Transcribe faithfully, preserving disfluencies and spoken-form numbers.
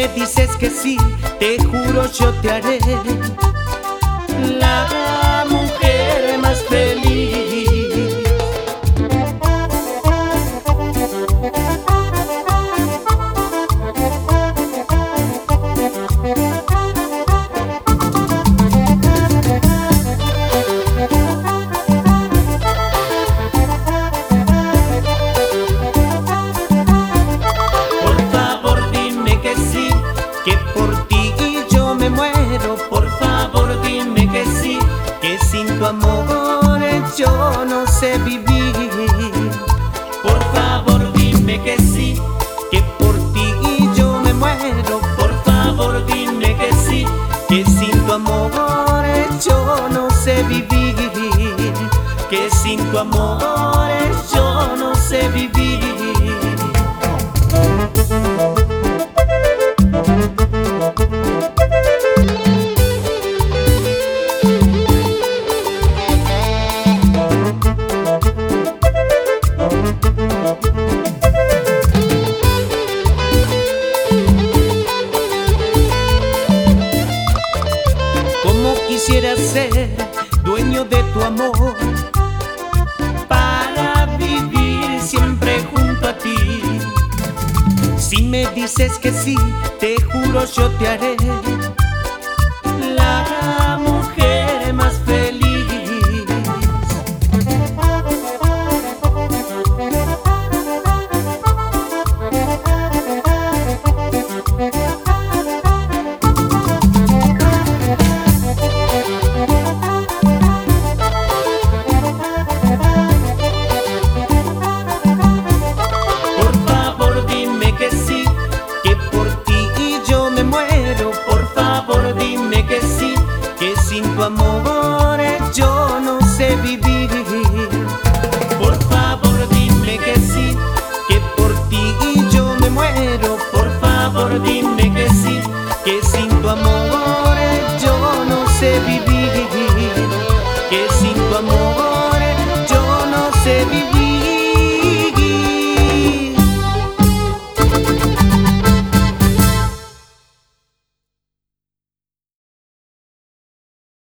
me dices que sí, te juro yo te haré la mujer más feliz. Que por ti yo me muero, por favor dime que sí, que sin tu amor yo no sé vivir. Por favor dime que sí, que por ti yo me muero, por favor dime que sí, que sin tu amor yo no sé vivir, que sin tu amor yo no sé vivir. Como quisiera ser dueño de tu amor para vivir siempre junto a ti. Si me dices que sí, te juro yo te haré